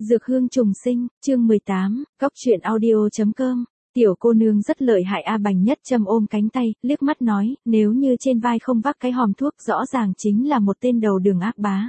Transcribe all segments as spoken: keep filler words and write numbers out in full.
Dược hương trùng sinh, chương mười tám, cóc truyện audio.com. Tiểu cô nương rất lợi hại a. Bành Nhất Châm ôm cánh tay, liếc mắt nói, nếu như trên vai không vác cái hòm thuốc rõ ràng chính là một tên đầu đường ác bá.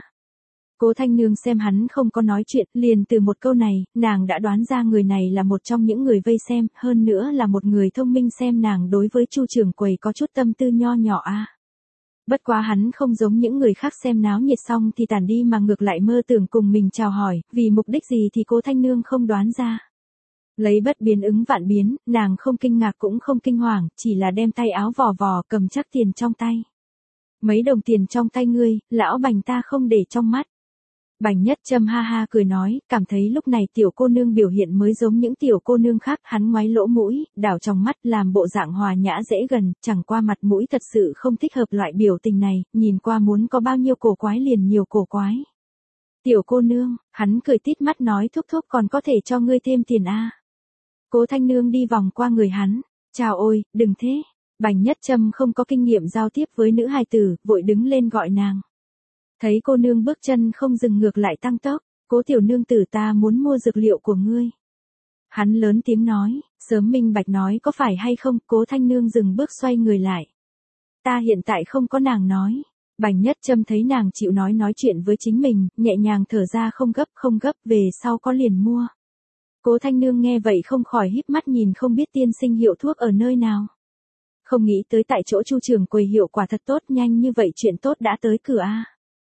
Cố Thanh Nương xem hắn không có nói chuyện, liền từ một câu này, nàng đã đoán ra người này là một trong những người vây xem, hơn nữa là một người thông minh xem nàng đối với Chu trưởng quầy có chút tâm tư nho nhỏ a. Bất quá hắn không giống những người khác xem náo nhiệt xong thì tản đi mà ngược lại mơ tưởng cùng mình chào hỏi, vì mục đích gì thì Cố Thanh Nương không đoán ra. Lấy bất biến ứng vạn biến, nàng không kinh ngạc cũng không kinh hoàng, chỉ là đem tay áo vò vò cầm chắc tiền trong tay. Mấy đồng tiền trong tay ngươi, lão Bành ta không để trong mắt. Bành Nhất Châm ha ha cười nói, cảm thấy lúc này tiểu cô nương biểu hiện mới giống những tiểu cô nương khác, hắn ngoáy lỗ mũi, đảo trong mắt làm bộ dạng hòa nhã dễ gần, chẳng qua mặt mũi thật sự không thích hợp loại biểu tình này, nhìn qua muốn có bao nhiêu cổ quái liền nhiều cổ quái. Tiểu cô nương, hắn cười tít mắt nói thúc thúc còn có thể cho ngươi thêm tiền a. Cố Thanh Nương đi vòng qua người hắn, chào ôi, đừng thế. Bành Nhất Châm không có kinh nghiệm giao tiếp với nữ hài tử, vội đứng lên gọi nàng. Thấy cô nương bước chân không dừng ngược lại tăng tốc, Cố tiểu nương tử ta muốn mua dược liệu của ngươi. Hắn lớn tiếng nói, sớm minh bạch nói có phải hay không. Cố Thanh Nương dừng bước xoay người lại. Ta hiện tại không có nàng nói. Bành Nhất Châm thấy nàng chịu nói nói chuyện với chính mình, nhẹ nhàng thở ra không gấp không gấp, về sau có liền mua. Cố Thanh Nương nghe vậy không khỏi híp mắt nhìn không biết tiên sinh hiệu thuốc ở nơi nào. Không nghĩ tới tại chỗ Chu trưởng quầy hiệu quả thật tốt, nhanh như vậy chuyện tốt đã tới cửa a.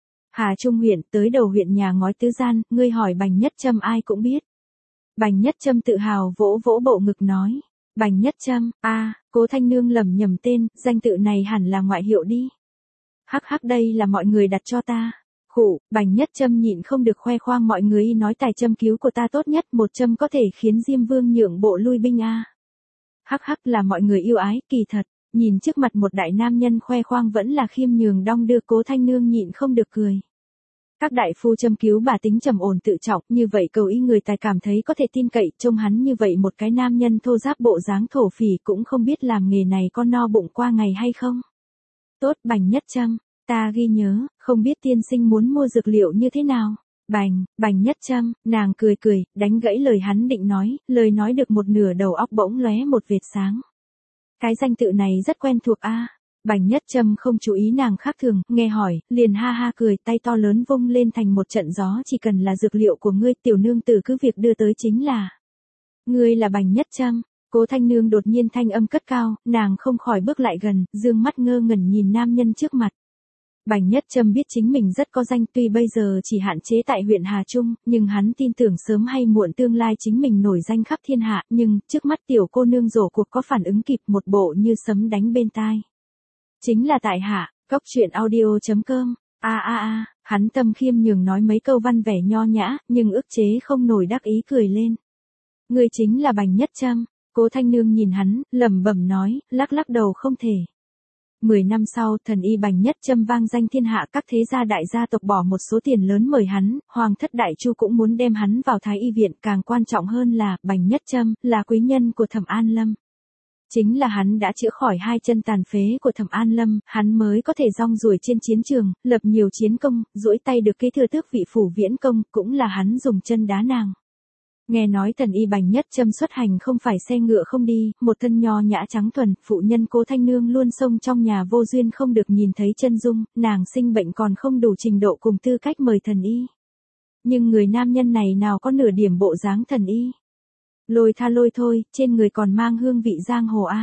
Hà Trung huyện, tới đầu huyện nhà ngói tứ gian, ngươi hỏi Bành Nhất Châm ai cũng biết. Bành Nhất Châm tự hào vỗ vỗ bộ ngực nói. Bành Nhất Châm, a, Cố Thanh Nương lầm nhầm tên, danh tự này hẳn là ngoại hiệu đi. Hắc hắc đây là mọi người đặt cho ta. Khụ, Bành Nhất Châm nhịn không được khoe khoang mọi người nói tài châm cứu của ta tốt nhất, một châm có thể khiến Diêm Vương nhượng bộ lui binh a. Hắc hắc là mọi người yêu ái, kỳ thật. Nhìn trước mặt một đại nam nhân khoe khoang vẫn là khiêm nhường đong đưa, Cố Thanh Nương nhịn không được cười. Các đại phu châm cứu bà tính trầm ổn tự trọng, như vậy cầu ý người tài cảm thấy có thể tin cậy, trông hắn như vậy một cái nam nhân thô giáp bộ dáng thổ phỉ cũng không biết làm nghề này có no bụng qua ngày hay không. Tốt Bành Nhất Châm, ta ghi nhớ, không biết tiên sinh muốn mua dược liệu như thế nào. Bành, Bành Nhất Châm, nàng cười cười, đánh gãy lời hắn định nói, lời nói được một nửa đầu óc bỗng lóe một vệt sáng. Cái danh tự này rất quen thuộc a. Bành Nhất Châm không chú ý nàng khác thường, nghe hỏi, liền ha ha cười, tay to lớn vung lên thành một trận gió, chỉ cần là dược liệu của ngươi, tiểu nương tử cứ việc đưa tới chính là. Ngươi là Bành Nhất Châm. Cố Thanh Nương đột nhiên thanh âm cất cao, nàng không khỏi bước lại gần, dương mắt ngơ ngẩn nhìn nam nhân trước mặt. Bành Nhất Châm biết chính mình rất có danh, tuy bây giờ chỉ hạn chế tại huyện Hà Trung, nhưng hắn tin tưởng sớm hay muộn tương lai chính mình nổi danh khắp thiên hạ, nhưng trước mắt tiểu cô nương rổ cuộc có phản ứng kịp, một bộ như sấm đánh bên tai. Chính là tại hạ, cóc truyện audio.com. A a a, hắn tâm khiêm nhường nói mấy câu văn vẻ nho nhã, nhưng ức chế không nổi đắc ý cười lên. Người chính là Bành Nhất Châm. Cố Thanh Nương nhìn hắn, lẩm bẩm nói, lắc lắc đầu không thể. Mười năm sau, thần y Bành Nhất Châm vang danh thiên hạ, các thế gia đại gia tộc bỏ một số tiền lớn mời hắn, Hoàng thất Đại Chu cũng muốn đem hắn vào Thái y viện, càng quan trọng hơn là, Bành Nhất Châm, là quý nhân của Thẩm An Lâm. Chính là hắn đã chữa khỏi hai chân tàn phế của Thẩm An Lâm, hắn mới có thể rong ruổi trên chiến trường, lập nhiều chiến công, duỗi tay được kế thừa tước vị phủ viễn công, cũng là hắn dùng chân đá nàng. Nghe nói thần y Bành Nhất Châm xuất hành không phải xe ngựa không đi, một thân nho nhã trắng thuần, phụ nhân Cố Thanh Nương luôn xông trong nhà vô duyên không được nhìn thấy chân dung, nàng sinh bệnh còn không đủ trình độ cùng tư cách mời thần y. Nhưng người nam nhân này nào có nửa điểm bộ dáng thần y. Lôi tha lôi thôi, trên người còn mang hương vị giang hồ a.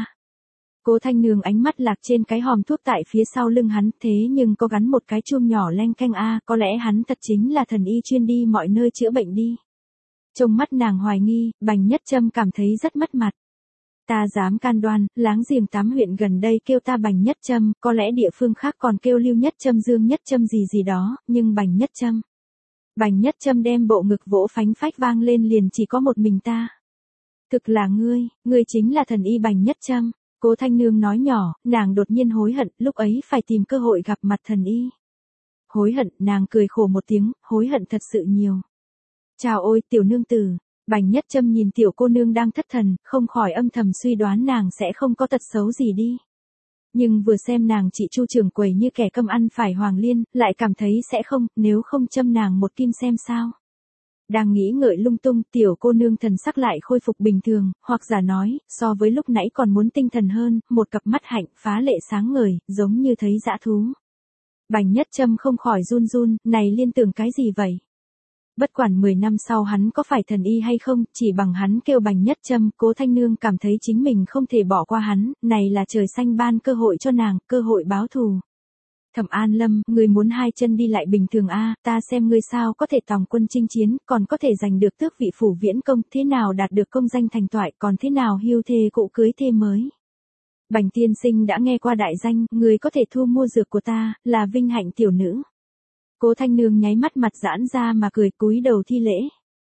Cố Thanh Nương ánh mắt lạc trên cái hòm thuốc tại phía sau lưng hắn, thế nhưng có gắn một cái chuông nhỏ leng keng a, có lẽ hắn thật chính là thần y chuyên đi mọi nơi chữa bệnh đi. Trong mắt nàng hoài nghi, Bành Nhất Châm cảm thấy rất mất mặt. Ta dám can đoan, láng giềng tám huyện gần đây kêu ta Bành Nhất Châm, có lẽ địa phương khác còn kêu Lưu Nhất Châm, Dương Nhất Châm gì gì đó, nhưng Bành Nhất Châm. Bành Nhất Châm đem bộ ngực vỗ phánh phách vang lên liền chỉ có một mình ta. Thực là ngươi, ngươi chính là thần y Bành Nhất Châm. Cố Thanh Nương nói nhỏ, nàng đột nhiên hối hận, lúc ấy phải tìm cơ hội gặp mặt thần y. Hối hận, nàng cười khổ một tiếng, hối hận thật sự nhiều. Chào ôi tiểu nương tử. Bành Nhất Châm nhìn tiểu cô nương đang thất thần, không khỏi âm thầm suy đoán nàng sẽ không có tật xấu gì đi. Nhưng vừa xem nàng chị Chu trưởng quầy như kẻ câm ăn phải hoàng liên, lại cảm thấy sẽ không, nếu không châm nàng một kim xem sao. Đang nghĩ ngợi lung tung, tiểu cô nương thần sắc lại khôi phục bình thường, hoặc giả nói, so với lúc nãy còn muốn tinh thần hơn, một cặp mắt hạnh phá lệ sáng ngời, giống như thấy dã thú. Bành Nhất Châm không khỏi run run, này liên tưởng cái gì vậy? Bất quản mười năm sau hắn có phải thần y hay không, chỉ bằng hắn kêu Bành Nhất Châm, Cố Thanh Nương cảm thấy chính mình không thể bỏ qua hắn, này là trời xanh ban cơ hội cho nàng, cơ hội báo thù. Thẩm An Lâm, người muốn hai chân đi lại bình thường a, ta xem ngươi sao có thể tòng quân chinh chiến, còn có thể giành được tước vị phủ viễn công, thế nào đạt được công danh thành toại, còn thế nào hưu thê cụ cưới thê mới. Bành tiên sinh đã nghe qua đại danh, người có thể thu mua dược của ta, là vinh hạnh tiểu nữ. Cố Thanh Nương nháy mắt mặt giãn ra mà cười cúi đầu thi lễ.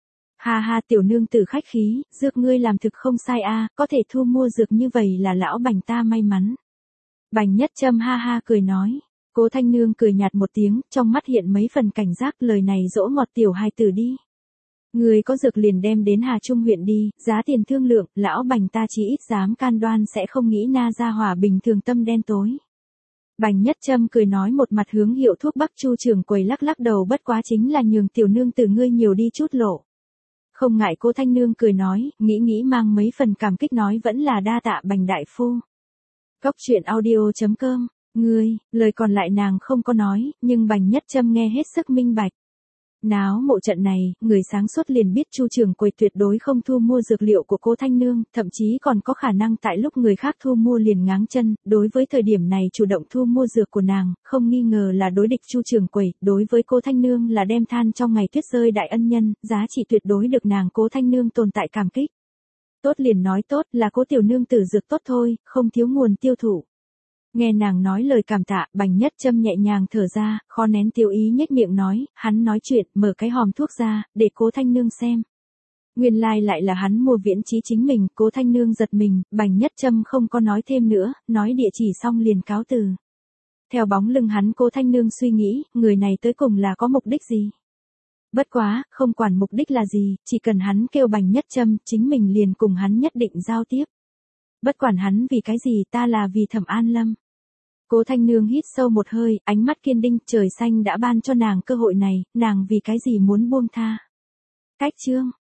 Ha ha, tiểu nương tử khách khí, dược ngươi làm thực không sai a, có thể thu mua dược như vậy là lão Bành ta may mắn. Bành Nhất Châm ha ha cười nói. Cố Thanh Nương cười nhạt một tiếng, trong mắt hiện mấy phần cảnh giác, lời này dỗ ngọt tiểu hài tử đi. Người có dược liền đem đến Hà Trung huyện đi, giá tiền thương lượng, lão Bành ta chỉ ít dám can đoan sẽ không nghĩ na ra hỏa bình thường tâm đen tối. Bành Nhất Châm cười nói một mặt hướng hiệu thuốc Bắc Chu trưởng quầy lắc lắc đầu, bất quá chính là nhường tiểu nương tử ngươi nhiều đi chút lộ. Không ngại. Cố Thanh Nương cười nói, nghĩ nghĩ mang mấy phần cảm kích nói vẫn là đa tạ Bành đại phu. Góc truyện audio chấm com. Ngươi, lời còn lại nàng không có nói, nhưng Bành Nhất Châm nghe hết sức minh bạch. Náo mộ trận này, người sáng suốt liền biết Chu trưởng quầy tuyệt đối không thu mua dược liệu của Cố Thanh Nương, thậm chí còn có khả năng tại lúc người khác thu mua liền ngáng chân, đối với thời điểm này chủ động thu mua dược của nàng, không nghi ngờ là đối địch Chu trưởng quầy, đối với Cố Thanh Nương là đem than trong ngày tuyết rơi đại ân nhân, giá trị tuyệt đối được nàng Cố Thanh Nương tồn tại cảm kích. Tốt liền nói tốt, là Cố tiểu nương tử dược tốt thôi, không thiếu nguồn tiêu thụ. Nghe nàng nói lời cảm tạ, Bành Nhất Châm nhẹ nhàng thở ra, khó nén tiêu ý nhếch miệng nói, hắn nói chuyện, mở cái hòm thuốc ra, để Cố Thanh Nương xem. Nguyên lai like lại là hắn mua viễn chí chính mình, Cố Thanh Nương giật mình, Bành Nhất Châm không có nói thêm nữa, nói địa chỉ xong liền cáo từ. Theo bóng lưng hắn, Cố Thanh Nương suy nghĩ, người này tới cùng là có mục đích gì? Bất quá, không quản mục đích là gì, chỉ cần hắn kêu Bành Nhất Châm, chính mình liền cùng hắn nhất định giao tiếp. Bất quản hắn vì cái gì, ta là vì Thẩm An Lâm. Cố Thanh Nương hít sâu một hơi, ánh mắt kiên định, trời xanh đã ban cho nàng cơ hội này, nàng vì cái gì muốn buông tha. Cách chương